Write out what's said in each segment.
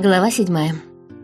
Глава 7.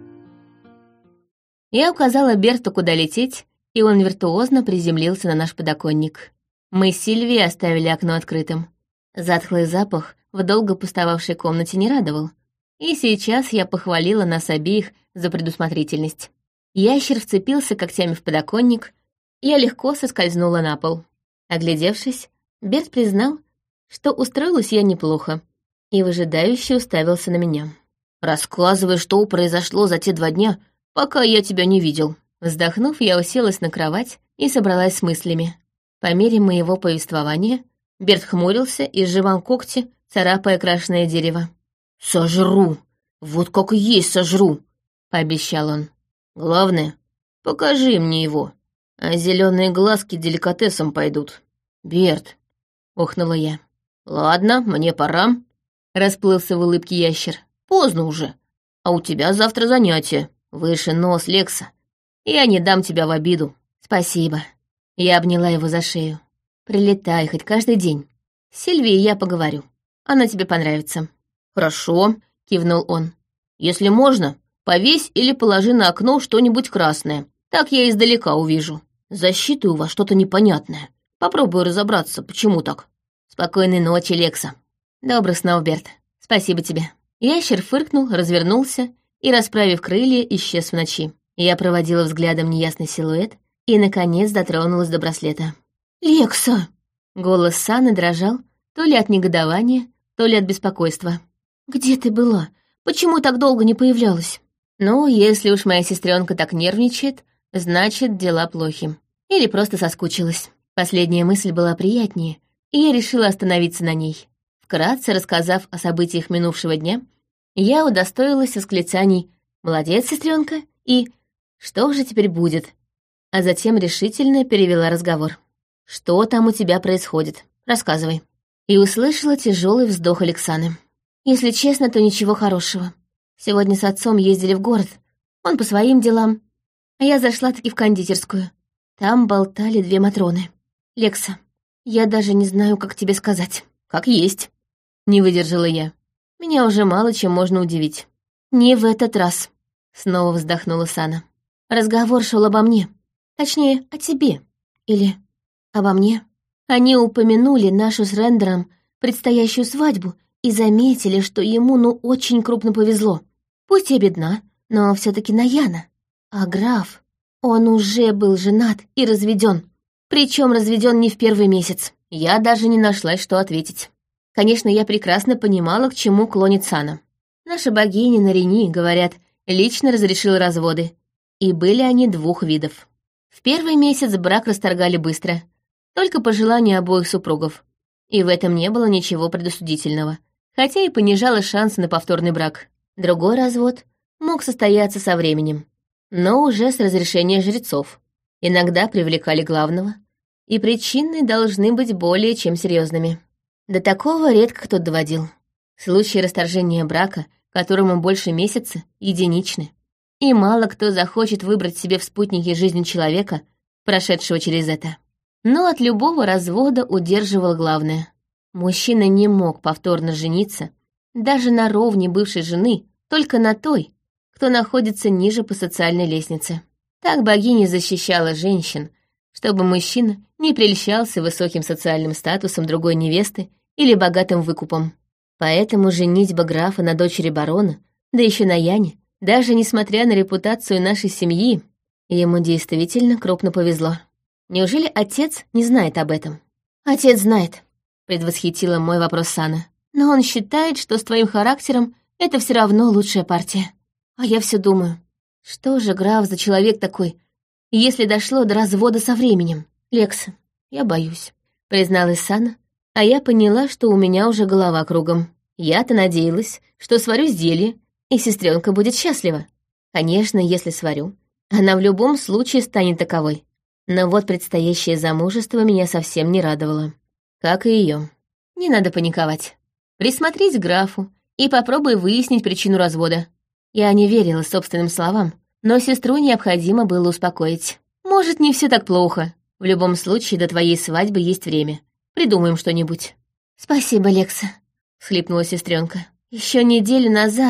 Я указала Берту, куда лететь, и он виртуозно приземлился на наш подоконник. Мы с Сильвией оставили окно открытым. Затхлый запах в долго пустовавшей комнате не радовал. И сейчас я похвалила нас обеих за предусмотрительность. Ящер вцепился когтями в подоконник, и я легко соскользнула на пол. Оглядевшись, Берт признал, что устроилась я неплохо, и выжидающе уставился на меня. «Рассказывай, что произошло за те 2 дня, пока я тебя не видел». Вздохнув, я уселась на кровать и собралась с мыслями. По мере моего повествования Берт хмурился и сжимал когти, царапая крашеное дерево. «Сожру! Вот как и есть сожру!» — пообещал он. «Главное, покажи мне его, а зеленые глазки деликатесом пойдут». «Берт!» — охнула я. «Ладно, мне пора», — расплылся в улыбке ящер. «Поздно уже, а у тебя завтра занятие. Выше нос, Лекса. Я не дам тебя в обиду». «Спасибо». Я обняла его за шею. «Прилетай хоть каждый день. С Сильвией я поговорю. Она тебе понравится». «Хорошо», — кивнул он. «Если можно, повесь или положи на окно что-нибудь красное. Так я издалека увижу. Защиты у вас что-то непонятное. Попробую разобраться, почему так». «Спокойной ночи, Лекса». «Добрых снов, Берт. Спасибо тебе». Ящер фыркнул, развернулся и, расправив крылья, исчез в ночи. Я проводила взглядом неясный силуэт и, наконец, дотронулась до браслета. «Лекса!» Голос Саны дрожал то ли от негодования, то ли от беспокойства. «Где ты была? Почему так долго не появлялась?» «Ну, если уж моя сестренка так нервничает, значит, дела плохи. Или просто соскучилась». Последняя мысль была приятнее, и я решила остановиться на ней. Вкратце рассказав о событиях минувшего дня, я удостоилась восклицаний «Молодец, сестренка!» и «Что же теперь будет?» А затем решительно перевела разговор. «Что там у тебя происходит? Рассказывай». И услышала тяжелый вздох Алексаны. «Если честно, то ничего хорошего. Сегодня с отцом ездили в город. Он по своим делам. А я зашла-таки в кондитерскую. Там болтали 2 Матроны. Лекса, я даже не знаю, как тебе сказать». «Как есть», — не выдержала я. Меня уже мало чем можно удивить. «Не в этот раз», — снова вздохнула Сана. «Разговор шел обо мне. Точнее, о тебе. Или обо мне. Они упомянули нашу с Рендером предстоящую свадьбу и заметили, что ему очень крупно повезло. Пусть я бедна, но все таки Наяна. А граф, он уже был женат и разведен. Причем разведен не в 1-й месяц. Я даже не нашлась, что ответить. Конечно, я прекрасно понимала, к чему клонит Сана. Наша богиня Нарини, говорят, лично разрешила разводы. И были они 2 видов. В 1-й месяц брак расторгали быстро, только по желанию обоих супругов. И в этом не было ничего предосудительного, хотя и понижало шансы на повторный брак. Другой развод мог состояться со временем, но уже с разрешения жрецов. Иногда привлекали главного, и причины должны быть более чем серьезными. До такого редко кто доводил. Случаи расторжения брака, которому больше месяца, единичны. И мало кто захочет выбрать себе в спутнике жизни человека, прошедшего через это. Но от любого развода удерживал главное. Мужчина не мог повторно жениться, даже на ровне бывшей жены, только на той, кто находится ниже по социальной лестнице. Так богиня защищала женщин, чтобы мужчина не прельщался высоким социальным статусом другой невесты или богатым выкупом. Поэтому женитьба графа на дочери барона, да еще на Яне, даже несмотря на репутацию нашей семьи, ему действительно крупно повезло. Неужели отец не знает об этом? «Отец знает», — предвосхитила мой вопрос Сана. «Но он считает, что с твоим характером это все равно лучшая партия. А я все думаю, что же граф за человек такой, если дошло до развода со временем? Лекса, я боюсь», — призналась Сана, а я поняла, что у меня уже голова кругом. Я-то надеялась, что сварю зелье, и сестренка будет счастлива. Конечно, если сварю, она в любом случае станет таковой. Но вот предстоящее замужество меня совсем не радовало. Как и ее. Не надо паниковать. Присмотрись к графу и попробуй выяснить причину развода. Я не верила собственным словам, но сестру необходимо было успокоить. Может, не все так плохо. В любом случае, до твоей свадьбы есть время. Придумаем что-нибудь. «Спасибо, Лекса», — всхлипнула сестренка. Еще неделю назад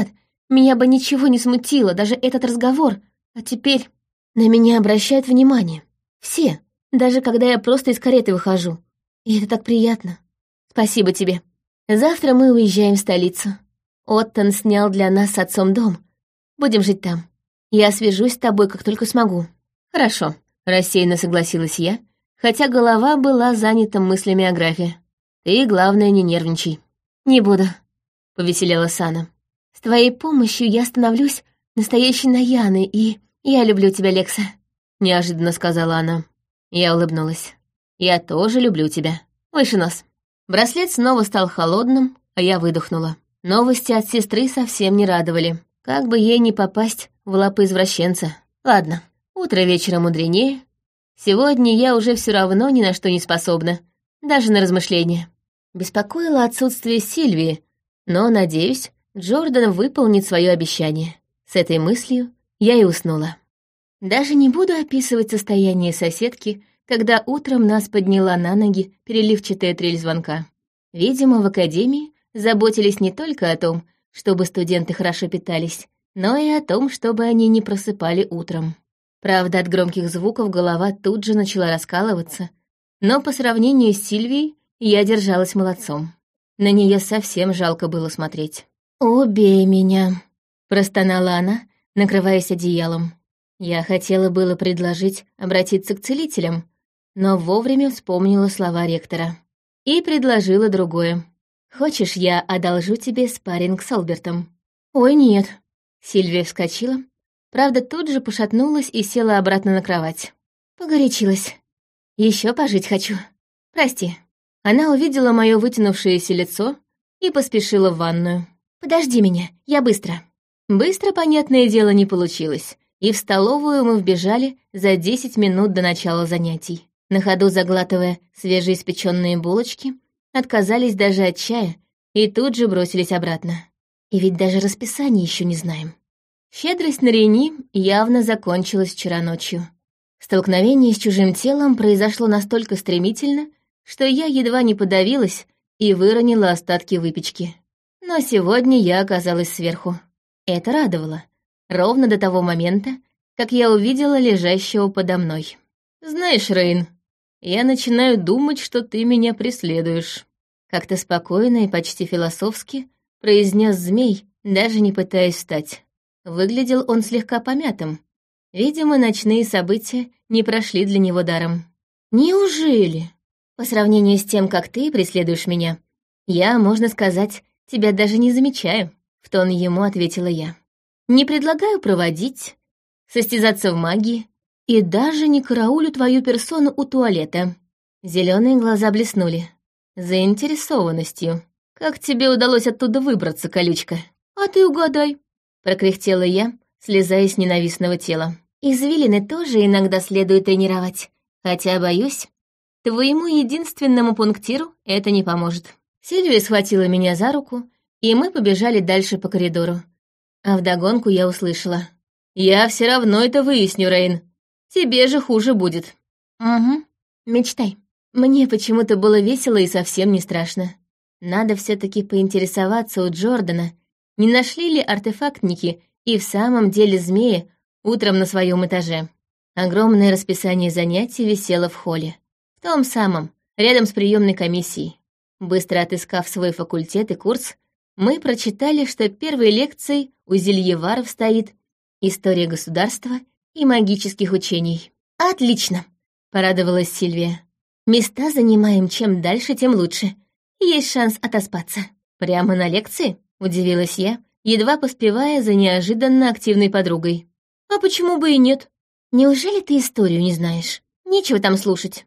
меня бы ничего не смутило, даже этот разговор. А теперь на меня обращают внимание. Все, даже когда я просто из кареты выхожу. И это так приятно. Спасибо тебе. Завтра мы уезжаем в столицу. Оттон снял для нас с отцом дом. Будем жить там. Я свяжусь с тобой, как только смогу. Хорошо, рассеянно согласилась я, хотя голова была занята мыслями о графе. Ты, главное, не нервничай. Не буду, повеселела Сана. С твоей помощью я становлюсь настоящей Наяной, и я люблю тебя, Лекса, неожиданно сказала она. Я улыбнулась. Я тоже люблю тебя. Выше нос. Браслет снова стал холодным, а я выдохнула. Новости от сестры совсем не радовали. Как бы ей не попасть в лапы извращенца. Ладно, утро вечера мудренее. Сегодня я уже все равно ни на что не способна, даже на размышления. Беспокоило отсутствие Сильвии, но, надеюсь, Джордан выполнит свое обещание. С этой мыслью я и уснула. Даже не буду описывать состояние соседки, когда утром нас подняла на ноги переливчатая трель звонка. Видимо, в академии заботились не только о том, чтобы студенты хорошо питались, но и о том, чтобы они не просыпали утром. Правда, от громких звуков голова тут же начала раскалываться, но по сравнению с Сильвией я держалась молодцом. На нее совсем жалко было смотреть. «Убей меня», — простонала она, накрываясь одеялом. Я хотела было предложить обратиться к целителям, но вовремя вспомнила слова ректора. И предложила другое. «Хочешь, я одолжу тебе спарринг с Албертом?» «Ой, нет». Сильвия вскочила, правда, тут же пошатнулась и села обратно на кровать. Погорячилась. Еще пожить хочу. Прости. Она увидела мое вытянувшееся лицо и поспешила в ванную. «Подожди меня, я быстро». Быстро, понятное дело, не получилось, и в столовую мы вбежали за 10 минут до начала занятий. На ходу заглатывая свежеиспеченные булочки, отказались даже от чая и тут же бросились обратно. И ведь даже расписание еще не знаем. Щедрость на Рени явно закончилась вчера ночью. Столкновение с чужим телом произошло настолько стремительно, что я едва не подавилась и выронила остатки выпечки. Но сегодня я оказалась сверху. Это радовало. Ровно до того момента, как я увидела лежащего подо мной. «Знаешь, Рейн, я начинаю думать, что ты меня преследуешь», — как-то спокойно и почти философски произнес змей, даже не пытаясь встать. Выглядел он слегка помятым. Видимо, ночные события не прошли для него даром. «Неужели? По сравнению с тем, как ты преследуешь меня, я, можно сказать, тебя даже не замечаю», — в тон ему ответила я. «Не предлагаю проводить, состязаться в магии и даже не караулю твою персону у туалета». Зеленые глаза блеснули. Заинтересованностью. «Как тебе удалось оттуда выбраться, колючка?» «А ты угадай», — прокряхтела я, слезая с ненавистного тела. «Извилины тоже иногда следует тренировать, хотя, боюсь, твоему единственному пунктиру это не поможет». Сильвия схватила меня за руку, и мы побежали дальше по коридору. А вдогонку я услышала. «Я все равно это выясню, Рейн. Тебе же хуже будет». «Угу, мечтай». Мне почему-то было весело и совсем не страшно. Надо все-таки поинтересоваться у Джордана, не нашли ли артефактники и в самом деле змеи утром на своем этаже. Огромное расписание занятий висело в холле. В том самом, рядом с приемной комиссией. Быстро отыскав свой факультет и курс, мы прочитали, что первой лекцией у зельеваров стоит «История государства и магических учений». «Отлично!» — порадовалась Сильвия. «Места занимаем чем дальше, тем лучше. Есть шанс отоспаться». «Прямо на лекции?» — удивилась я, едва поспевая за неожиданно активной подругой. «А почему бы и нет? Неужели ты историю не знаешь? Нечего там слушать».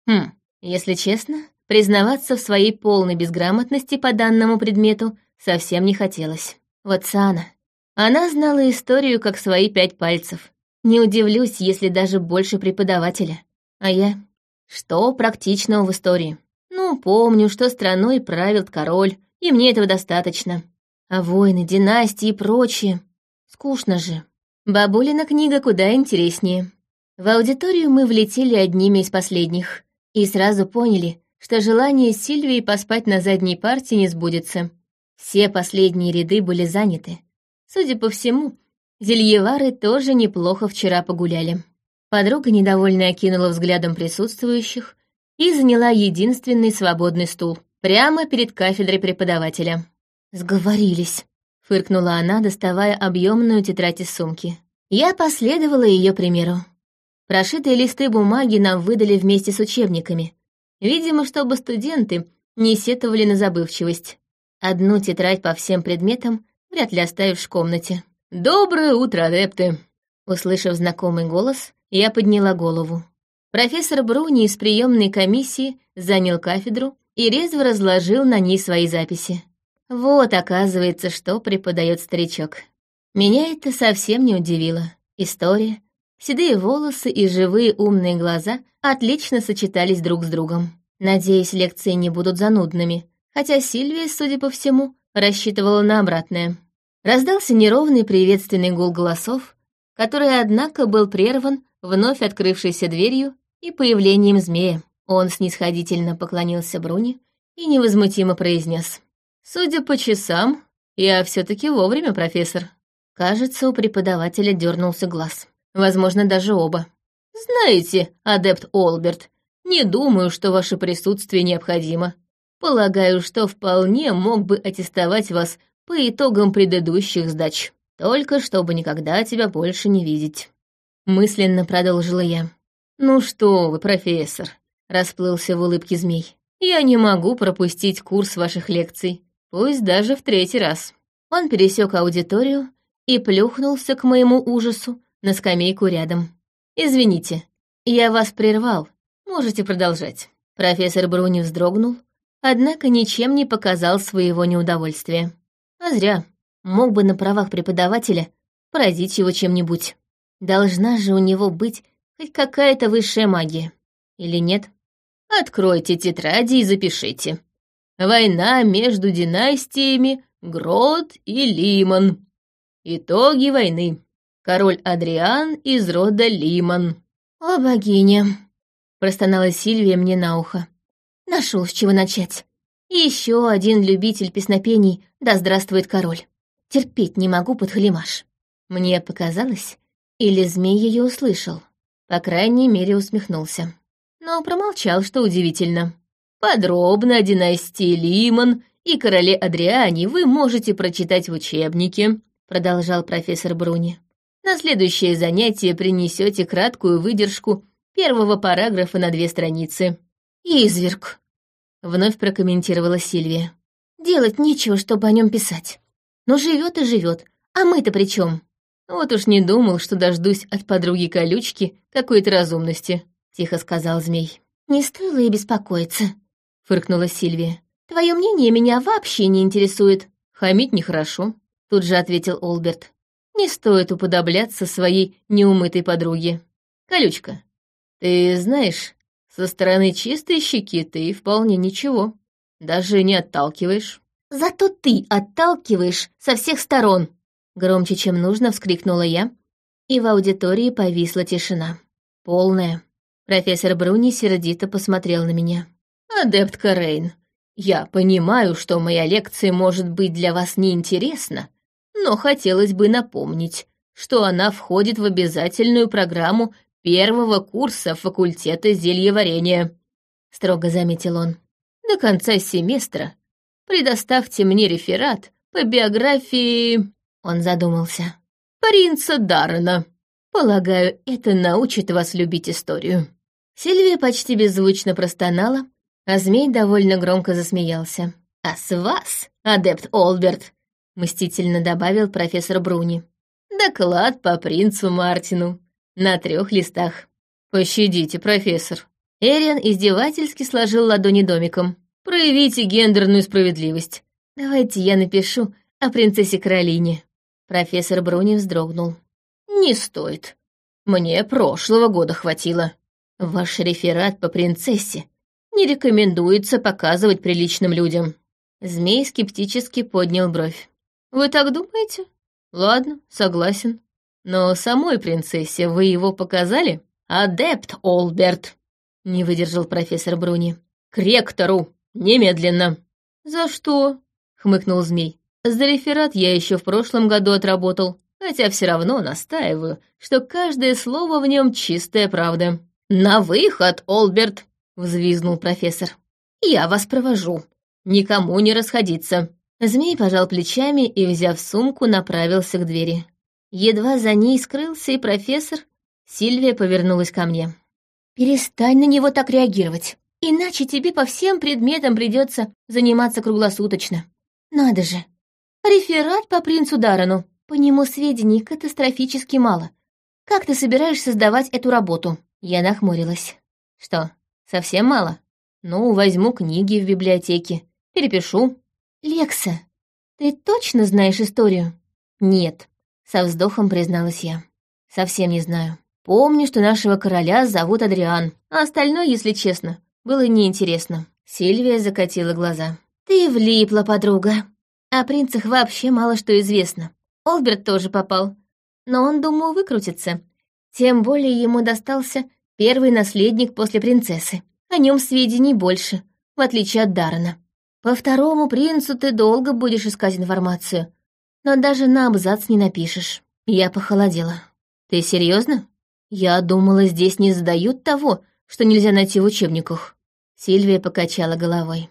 Если честно, признаваться в своей полной безграмотности по данному предмету совсем не хотелось. Вот Сана. Она знала историю как свои 5 пальцев. Не удивлюсь, если даже больше преподавателя. А я... Что практичного в истории? Ну, помню, что страной правил король, и мне этого достаточно. А войны, династии и прочее... Скучно же. Бабулина книга куда интереснее. В аудиторию мы влетели одними из последних. И сразу поняли, что желание Сильвии поспать на задней парте не сбудется. Все последние ряды были заняты. Судя по всему, зельевары тоже неплохо вчера погуляли. Подруга недовольно окинула взглядом присутствующих и заняла единственный свободный стул прямо перед кафедрой преподавателя. «Сговорились», — фыркнула она, доставая объемную тетрадь из сумки. Я последовала ее примеру. Прошитые листы бумаги нам выдали вместе с учебниками. Видимо, чтобы студенты не сетовали на забывчивость. Одну тетрадь по всем предметам вряд ли оставишь в комнате. «Доброе утро, адепты!» Услышав знакомый голос, я подняла голову. Профессор Бруни из приемной комиссии занял кафедру и резво разложил на ней свои записи. Вот, оказывается, что преподает старичок. Меня это совсем не удивило. История, седые волосы и живые умные глаза отлично сочетались друг с другом. Надеюсь, лекции не будут занудными, хотя Сильвия, судя по всему, рассчитывала на обратное. Раздался неровный приветственный гул голосов, который, однако, был прерван вновь открывшейся дверью и появлением змея. Он снисходительно поклонился Бруни и невозмутимо произнес: «Судя по часам, я все-таки вовремя, профессор». Кажется, у преподавателя дернулся глаз. Возможно, даже оба. «Знаете, адепт Олберт, не думаю, что ваше присутствие необходимо. Полагаю, что вполне мог бы аттестовать вас по итогам предыдущих сдач, только чтобы никогда тебя больше не видеть». Мысленно продолжила я. «Ну что вы, профессор», — расплылся в улыбке змей. «Я не могу пропустить курс ваших лекций, пусть даже в 3-й раз». Он пересек аудиторию и плюхнулся, к моему ужасу, на скамейку рядом. «Извините, я вас прервал, можете продолжать». Профессор Бруни вздрогнул, однако ничем не показал своего неудовольствия. А зря, мог бы на правах преподавателя поразить его чем-нибудь. Должна же у него быть хоть какая-то высшая магия. Или нет? Откройте тетради и запишите. Война между династиями Грот и Лимон. Итоги войны. Король Адриан из рода Лимон. «О, богиня!» — простонала Сильвия мне на ухо. «Нашел с чего начать. Еще один любитель песнопений, да здравствует король. Терпеть не могу подхалимаш». Мне показалось, или змей ее услышал. По крайней мере, усмехнулся. Но промолчал, что удивительно. Подробно о династии Лимон и короле Адриане вы можете прочитать в учебнике, продолжал профессор Бруни. На следующее занятие принесете краткую выдержку первого параграфа на 2 страницы. «Изверг», — вновь прокомментировала Сильвия. «Делать нечего, чтобы о нем писать. Но живет и живет, а мы-то при чем? Вот уж не думал, что дождусь от подруги-колючки какой-то разумности», — тихо сказал змей. «Не стоило и беспокоиться», — фыркнула Сильвия. «Твое мнение меня вообще не интересует». «Хамить нехорошо», — тут же ответил Олберт. «Не стоит уподобляться своей неумытой подруге. Колючка, ты знаешь, со стороны чистой щеки ты вполне ничего, даже не отталкиваешь». «Зато ты отталкиваешь со всех сторон», — громче, чем нужно, вскрикнула я, и в аудитории повисла тишина. Полная. Профессор Бруни сердито посмотрел на меня. «Адепт Рейн, я понимаю, что моя лекция может быть для вас неинтересна, но хотелось бы напомнить, что она входит в обязательную программу 1-го курса факультета зельеварения», — строго заметил он. «До конца семестра предоставьте мне реферат по биографии...» Он задумался. «Принца Даррена. Полагаю, это научит вас любить историю». Сильвия почти беззвучно простонала, а змей довольно громко засмеялся. «А с вас, адепт Олберт», — мстительно добавил профессор Бруни, «доклад по принцу Мартину на 3 листах». «Пощадите, профессор». Эриан издевательски сложил ладони домиком. «Проявите гендерную справедливость. Давайте я напишу о принцессе Каролине». Профессор Бруни вздрогнул. «Не стоит. Мне прошлого года хватило. Ваш реферат по принцессе не рекомендуется показывать приличным людям». Змей скептически поднял бровь. «Вы так думаете? Ладно, согласен. Но самой принцессе вы его показали?» «Адепт Олберт», — не выдержал профессор Бруни. «К ректору! Немедленно!» «За что?» — хмыкнул змей. За реферат я еще в прошлом году отработал, хотя все равно настаиваю, что каждое слово в нем чистая правда. «На выход, Олберт!» — взвизгнул профессор. «Я вас провожу. Никому не расходиться». Змей пожал плечами и, взяв сумку, направился к двери. Едва за ней скрылся и профессор, Сильвия повернулась ко мне. «Перестань на него так реагировать, иначе тебе по всем предметам придется заниматься круглосуточно. Надо же, реферат по принцу Даррену. По нему сведений катастрофически мало. Как ты собираешься сдавать эту работу?» Я нахмурилась. «Что, совсем мало? Ну, возьму книги в библиотеке, перепишу». «Лекса, ты точно знаешь историю?» «Нет», — со вздохом призналась я. «Совсем не знаю. Помню, что нашего короля зовут Адриан, а остальное, если честно, было неинтересно». Сильвия закатила глаза. «Ты влипла, подруга. О принцах вообще мало что известно. Олберт тоже попал, но он, думаю, выкрутится. Тем более ему достался первый наследник после принцессы. О нем сведений больше, в отличие от Даррена. По второму принцу ты долго будешь искать информацию, но даже на абзац не напишешь». Я похолодела. «Ты серьезно? Я думала, здесь не задают того, что нельзя найти в учебниках». Сильвия покачала головой.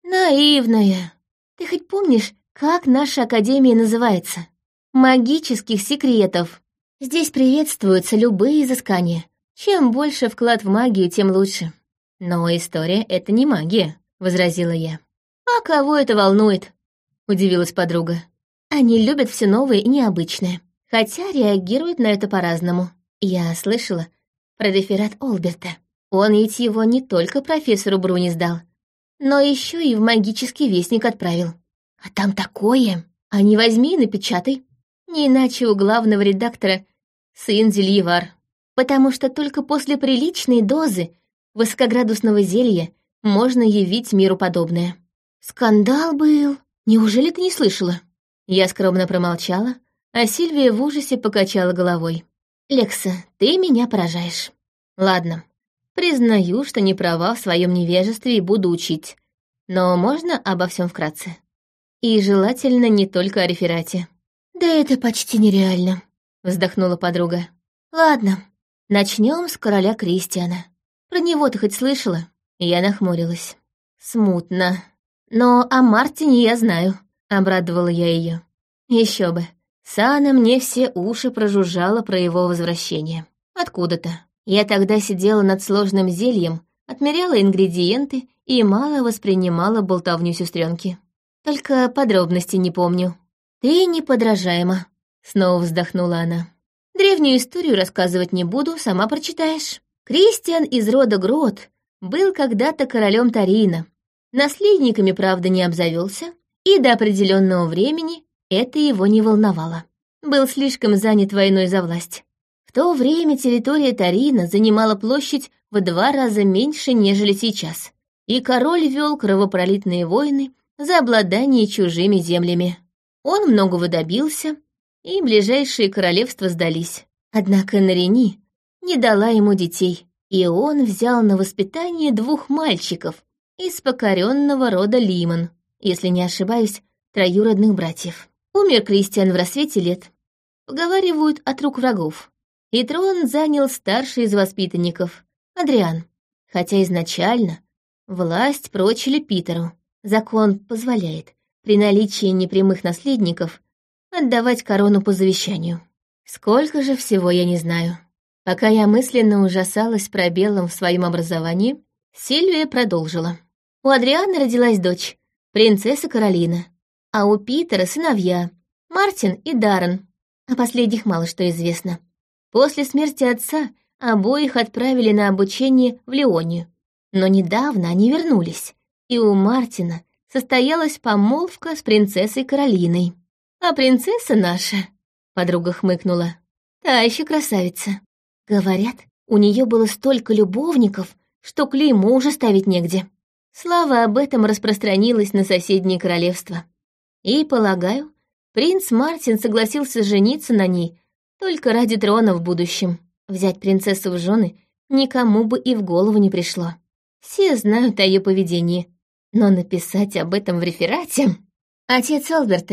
«Наивная. Ты хоть помнишь, как наша академия называется? Магических секретов. Здесь приветствуются любые изыскания. Чем больше вклад в магию, тем лучше». «Но история — это не магия», — возразила я. «А кого это волнует?» — удивилась подруга. «Они любят все новое и необычное, хотя реагируют на это по-разному. Я слышала про реферат Олберта. Он ведь его не только профессору Бруни сдал, но еще и в магический вестник отправил. А там такое! А не возьми и напечатай. Не иначе у главного редактора сын Зельевар. Потому что только после приличной дозы высокоградусного зелья можно явить миру подобное. Скандал был. Неужели ты не слышала?» Я скромно промолчала, а Сильвия в ужасе покачала головой. «Лекса, ты меня поражаешь. Ладно, признаю, что не права в своем невежестве и буду учить. Но можно обо всем вкратце? И желательно не только о реферате». «Да это почти нереально», — вздохнула подруга. «Ладно, начнем с короля Кристиана. Про него ты хоть слышала?» Я нахмурилась. «Смутно. Но о Мартине я знаю», — обрадовала я ее. Еще бы. Сана мне все уши прожужжала про его возвращение. Откуда-то. Я тогда сидела над сложным зельем, отмеряла ингредиенты и мало воспринимала болтовню сестренки. Только подробностей не помню. «Ты неподражаема», — снова вздохнула она. «Древнюю историю рассказывать не буду, сама прочитаешь. Кристиан из рода Грот был когда-то королем Тарина. Наследниками, правда, не обзавелся, и до определенного времени это его не волновало. Был слишком занят войной за власть. В то время территория Тарина занимала площадь в 2 раза меньше, нежели сейчас, и король вел кровопролитные войны за обладание чужими землями. Он многого добился, и ближайшие королевства сдались. Однако Нарини не дала ему детей, и он взял на воспитание 2 мальчиков из покоренного рода Лимон, если не ошибаюсь, троюродных братьев. Умер Кристиан в рассвете лет. Поговаривают, от рук врагов. И трон занял старший из воспитанников, Адриан. Хотя изначально власть прочили Питеру. Закон позволяет, при наличии непрямых наследников, отдавать корону по завещанию. Сколько же всего я не знаю. Пока я мысленно ужасалась пробелом в своем образовании, Сильвия продолжила. У Адриана родилась дочь, принцесса Каролина, а у Питера сыновья, Мартин и Даррен. О последних мало что известно. После смерти отца обоих отправили на обучение в Леонию, но недавно они вернулись, и у Мартина состоялась помолвка с принцессой Каролиной. А принцесса наша, подруга хмыкнула, та еще красавица. Говорят, у нее было столько любовников, что клеймо уже ставить негде. Слава об этом распространилась на соседние королевства. И, полагаю, принц Мартин согласился жениться на ней только ради трона в будущем. Взять принцессу в жены никому бы и в голову не пришло. Все знают о ее поведении, но написать об этом в реферате... Отец Олберта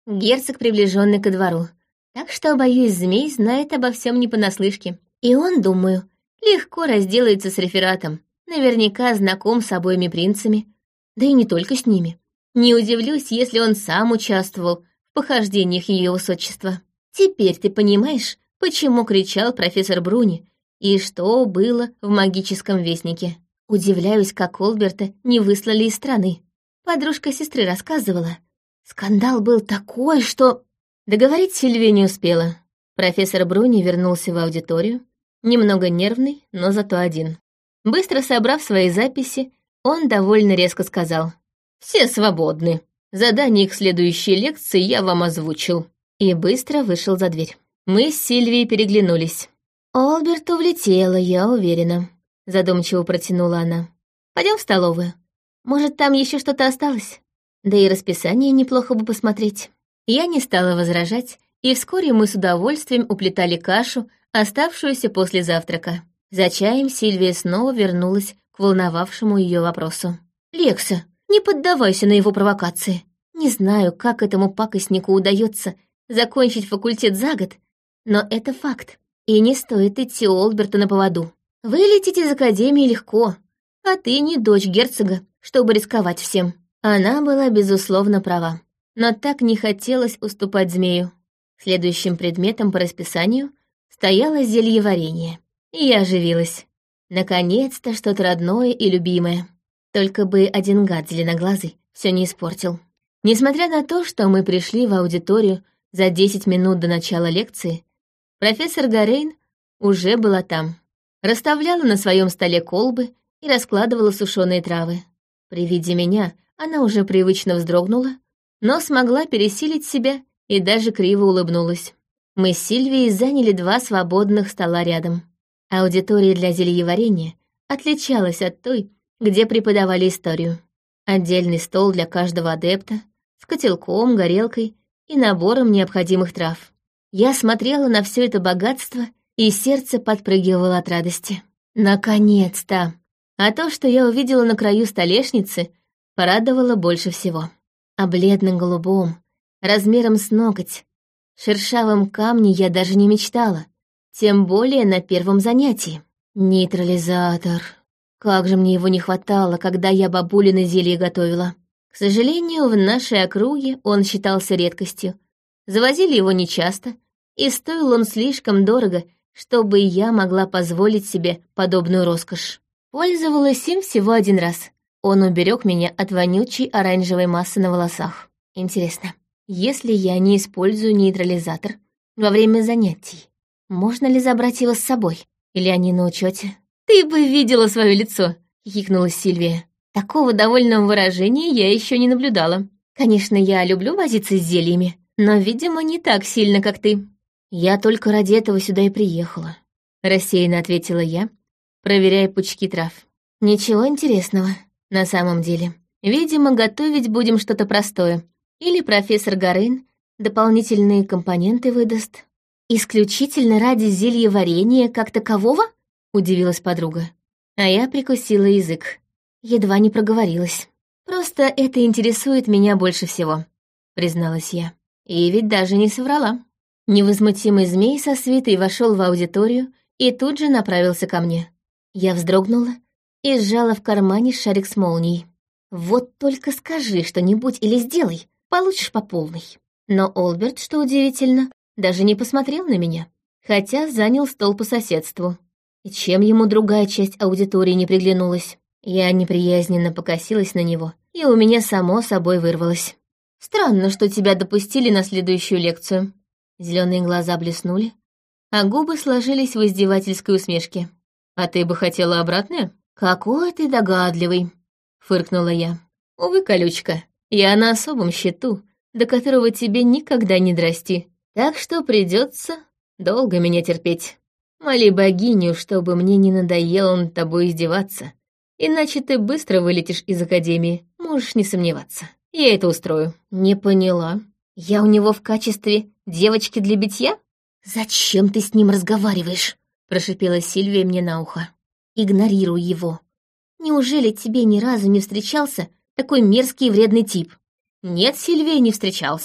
Герцог, приближенный ко двору, так что, боюсь, змей знает обо всем не понаслышке. И он, думаю, легко разделается с рефератом, наверняка знаком с обоими принцами, да и не только с ними. Не удивлюсь, если он сам участвовал в похождениях ее высочества. Теперь ты понимаешь, почему кричал профессор Бруни и что было в магическом вестнике. Удивляюсь, как Олберта не выслали из страны. Подружка сестры рассказывала. Скандал был такой, что... Договорить Сильвия не успела. Профессор Бруни вернулся в аудиторию, немного нервный, но зато один. Быстро собрав свои записи, он довольно резко сказал: «Все свободны. Задание к следующей лекции я вам озвучил». И быстро вышел за дверь. Мы с Сильвией переглянулись. «Олберту влетела, я уверена», — задумчиво протянула она. «Пойдем в столовую. Может, там еще что-то осталось? Да и расписание неплохо бы посмотреть». Я не стала возражать, и вскоре мы с удовольствием уплетали кашу, оставшуюся после завтрака. За чаем Сильвия снова вернулась к волновавшему ее вопросу. «Лекса, не поддавайся на его провокации. Не знаю, как этому пакостнику удается закончить факультет за год, но это факт, и не стоит идти Олберту на поводу. Вылететь из академии легко, а ты не дочь герцога, чтобы рисковать всем». Она была, безусловно, права, но так не хотелось уступать змею. Следующим предметом по расписанию стояло зельеварение, и я оживилась. Наконец-то что-то родное и любимое. Только бы один гад зеленоглазый все не испортил. Несмотря на то, что мы пришли в аудиторию за 10 минут до начала лекции, профессор Гарейн уже была там. Расставляла на своем столе колбы и раскладывала сушеные травы. При виде меня она уже привычно вздрогнула, но смогла пересилить себя и даже криво улыбнулась. Мы с Сильвией заняли 2 свободных стола рядом. Аудитория для зельеварения отличалась от той, где преподавали историю. Отдельный стол для каждого адепта, с котелком, горелкой и набором необходимых трав. Я смотрела на все это богатство, и сердце подпрыгивало от радости. Наконец-то! А то, что я увидела на краю столешницы, порадовало больше всего. О бледно-голубом, размером с ноготь, шершавом камне я даже не мечтала, тем более на первом занятии. Нейтрализатор. Как же мне его не хватало, когда я бабулины зелье готовила. К сожалению, в нашей округе он считался редкостью. Завозили его нечасто, и стоил он слишком дорого, чтобы я могла позволить себе подобную роскошь. Пользовалась им всего 1 раз. Он уберег меня от вонючей оранжевой массы на волосах. Интересно, если я не использую нейтрализатор во время занятий, можно ли забрать его с собой? Или они на учете? «Ты бы видела свое лицо!» — хихикнула Сильвия. Такого довольного выражения я еще не наблюдала. Конечно, я люблю возиться с зельями, но, видимо, не так сильно, как ты. Я только ради этого сюда и приехала, рассеянно ответила я, проверяя пучки трав. Ничего интересного, на самом деле. Видимо, готовить будем что-то простое. Или профессор Гарейн дополнительные компоненты выдаст. Исключительно ради зельеварения как такового? Удивилась подруга. А я прикусила язык. Едва не проговорилась. «Просто это интересует меня больше всего», — призналась я. И ведь даже не соврала. Невозмутимый змей со свитой вошел в аудиторию и тут же направился ко мне. Я вздрогнула и сжала в кармане шарик с молнией. «Вот только скажи что-нибудь или сделай, получишь по полной». Но Олберт, что удивительно, даже не посмотрел на меня, хотя занял стол по соседству. И чем ему другая часть аудитории не приглянулась? Я неприязненно покосилась на него, и у меня само собой вырвалось. «Странно, что тебя допустили на следующую лекцию». Зеленые глаза блеснули, а губы сложились в издевательской усмешке. «А ты бы хотела обратное?» «Какой ты догадливый», — фыркнула я. «Увы, колючка, я на особом счету, до которого тебе никогда не драсти, так что придется долго меня терпеть. Моли богиню, чтобы мне не надоело над тобой издеваться, иначе ты быстро вылетишь из академии, можешь не сомневаться. Я это устрою». «Не поняла. Я у него в качестве девочки для битья?» «Зачем ты с ним разговариваешь?» — прошипела Сильвия мне на ухо. «Игнорируй его. Неужели тебе ни разу не встречался такой мерзкий и вредный тип?» «Нет, Сильвия, не встречался.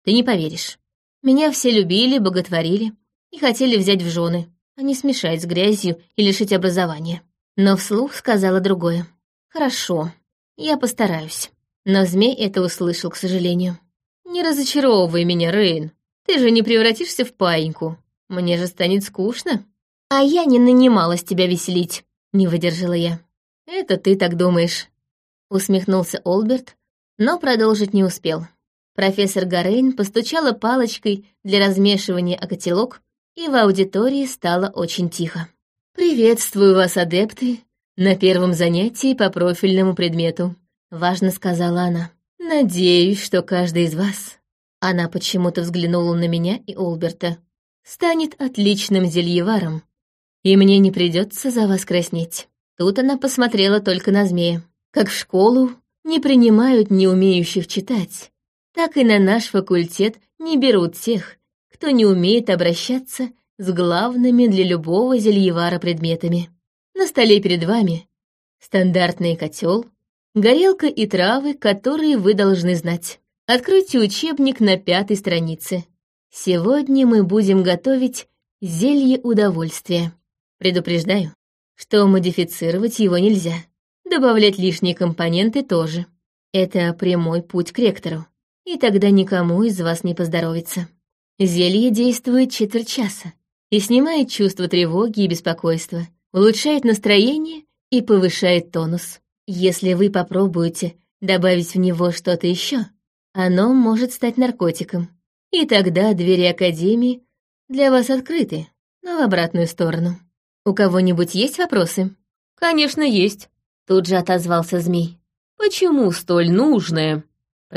Ты не поверишь. Меня все любили, боготворили и хотели взять в жены, а не смешать с грязью и лишить образования. Но вслух сказала другое. Хорошо, я постараюсь. Но змей это услышал, к сожалению. Не разочаровывай меня, Рейн. Ты же не превратишься в паиньку. Мне же станет скучно. А я не нанималась тебя веселить, не выдержала я. Это ты так думаешь. Усмехнулся Олберт, но продолжить не успел. Профессор Гарейн постучала палочкой для размешивания о котелок, и в аудитории стало очень тихо. «Приветствую вас, адепты, на первом занятии по профильному предмету», — важно сказала она. «Надеюсь, что каждый из вас...» Она почему-то взглянула на меня и Олберта. «Станет отличным зельеваром, и мне не придется за вас краснеть». Тут она посмотрела только на змея. «Как в школу не принимают не умеющих читать, так и на наш факультет не берут тех, кто не умеет обращаться с главными для любого зельевара предметами. На столе перед вами стандартный котел, горелка и травы, которые вы должны знать. Откройте учебник на 5-й странице. Сегодня мы будем готовить зелье удовольствия. Предупреждаю, что модифицировать его нельзя. Добавлять лишние компоненты тоже. Это прямой путь к ректору, и тогда никому из вас не поздоровится. Зелье действует четверть часа и снимает чувство тревоги и беспокойства, улучшает настроение и повышает тонус. Если вы попробуете добавить в него что-то еще, оно может стать наркотиком, и тогда двери Академии для вас открыты, но в обратную сторону. У кого-нибудь есть вопросы? Конечно, есть. Тут же отозвался змей. Почему столь нужное,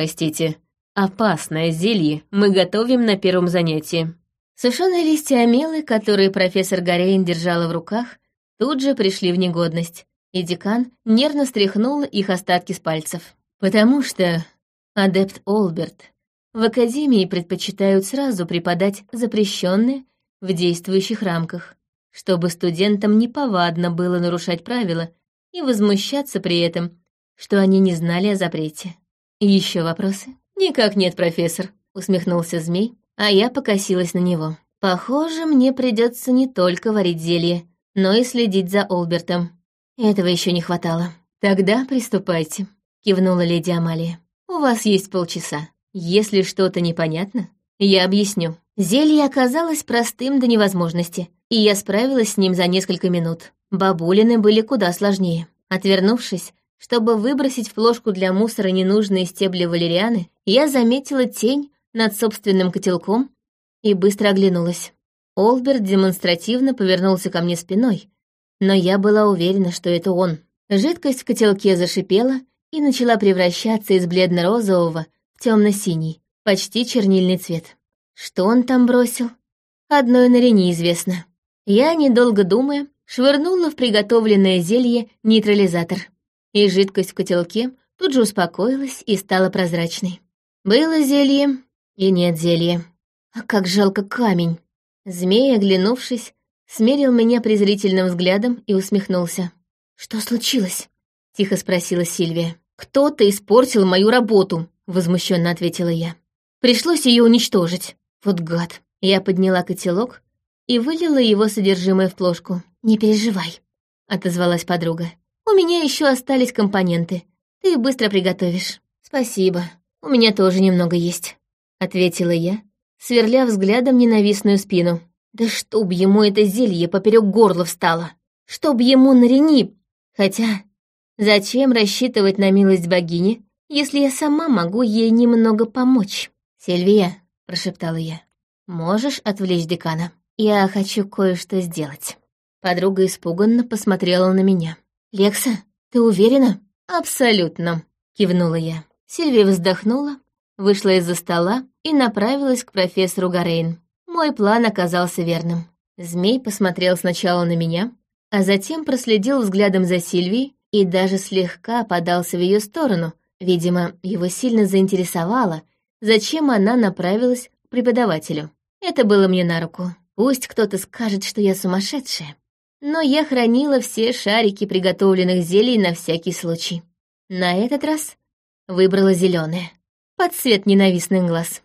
опасное зелье мы готовим на первом занятии? Сушеные листья амелы, которые профессор Гарейн держала в руках, тут же пришли в негодность, и декан нервно стряхнула их остатки с пальцев. Потому что, адепт Олберт, в Академии предпочитают сразу преподать запрещенное в действующих рамках, чтобы студентам неповадно было нарушать правила и возмущаться при этом, что они не знали о запрете. Еще вопросы? Никак нет, профессор, усмехнулся змей, а я покосилась на него. Похоже, мне придется не только варить зелье, но и следить за Олбертом. Этого еще не хватало. Тогда приступайте, кивнула леди Амалия. У вас есть полчаса. Если что-то непонятно, я объясню. Зелье оказалось простым до невозможности, и я справилась с ним за несколько минут. Бабулины были куда сложнее. Отвернувшись, чтобы выбросить в плошку для мусора ненужные стебли валерианы, я заметила тень над собственным котелком и быстро оглянулась. Олберт демонстративно повернулся ко мне спиной, но я была уверена, что это он. Жидкость в котелке зашипела и начала превращаться из бледно-розового в темно-синий, почти чернильный цвет. Что он там бросил? Одной Наре неизвестно. Я, недолго думая, швырнула в приготовленное зелье нейтрализатор, и жидкость в котелке тут же успокоилась и стала прозрачной. Было зелье и нет зелья. А как жалко камень. Змей, оглянувшись, смерил меня презрительным взглядом и усмехнулся. «Что случилось?» — тихо спросила Сильвия. «Кто-то испортил мою работу», — возмущенно ответила я. «Пришлось ее уничтожить. Вот гад». Я подняла котелок и вылила его содержимое в плошку. «Не переживай», — отозвалась подруга. «У меня еще остались компоненты. Ты быстро приготовишь». «Спасибо. У меня тоже немного есть», — ответила я, сверля взглядом ненавистную спину. «Да чтоб ему это зелье поперек горла встало! Чтоб ему Нарени! Хотя, зачем рассчитывать на милость богини, если я сама могу ей немного помочь?» «Сильвия», — прошептала я, — «можешь отвлечь декана? Я хочу кое-что сделать». Подруга испуганно посмотрела на меня. «Лекса, ты уверена?» «Абсолютно», — кивнула я. Сильвия вздохнула, вышла из-за стола и направилась к профессору Гарейн. Мой план оказался верным. Змей посмотрел сначала на меня, а затем проследил взглядом за Сильвией и даже слегка подался в ее сторону. Видимо, его сильно заинтересовало, зачем она направилась к преподавателю. Это было мне на руку. Пусть кто-то скажет, что я сумасшедшая, но я хранила все шарики приготовленных зелий на всякий случай. На этот раз выбрала зеленое, под цвет ненавистных глаз.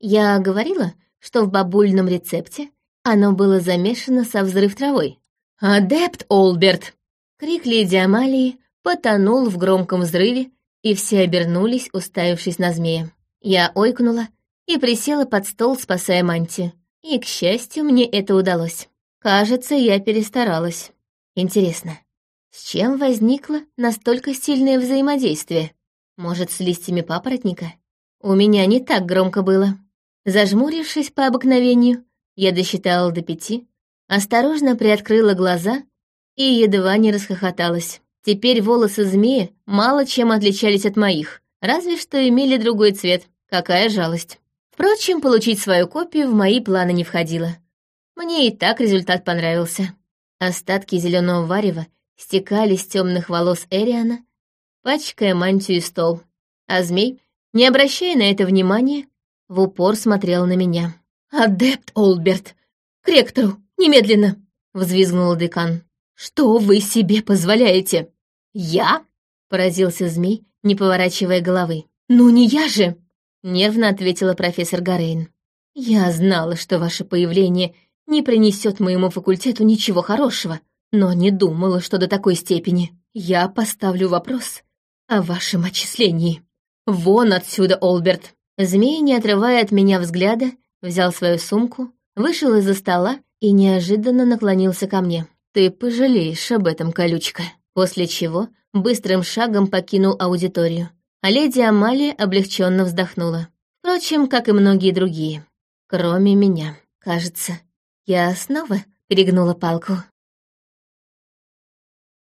Я говорила, что в бабульном рецепте оно было замешано со взрыв травой. «Адепт Олберт!» Крик леди Амалии потонул в громком взрыве, и все обернулись, уставившись на змея. Я ойкнула и присела под стол, спасая мантию. И, к счастью, мне это удалось. Кажется, я перестаралась. Интересно, с чем возникло настолько сильное взаимодействие? Может, с листьями папоротника? У меня не так громко было. Зажмурившись по обыкновению, я досчитала до 5, осторожно приоткрыла глаза и едва не расхохоталась. Теперь волосы змея мало чем отличались от моих, разве что имели другой цвет. Какая жалость. Впрочем, получить свою копию в мои планы не входило. Мне и так результат понравился. Остатки зеленого варева стекали с темных волос Эриана, пачкая мантию и стол. А змей, не обращая на это внимания, в упор смотрел на меня. «Адепт Олберт! К ректору! Немедленно!» — взвизгнул декан. «Что вы себе позволяете?» «Я?» — поразился змей, не поворачивая головы. «Ну не я же!» — нервно ответила профессор Гарейн. «Я знала, что ваше появление не принесет моему факультету ничего хорошего, но не думала, что до такой степени. Я поставлю вопрос о вашем отчислении. Вон отсюда, Олберт!» Змей, не отрывая от меня взгляда, взял свою сумку, вышел из-за стола и неожиданно наклонился ко мне. «Ты пожалеешь об этом, колючка». После чего быстрым шагом покинул аудиторию, а леди Амалия облегченно вздохнула. Впрочем, как и многие другие. Кроме меня. Кажется, я снова перегнула палку.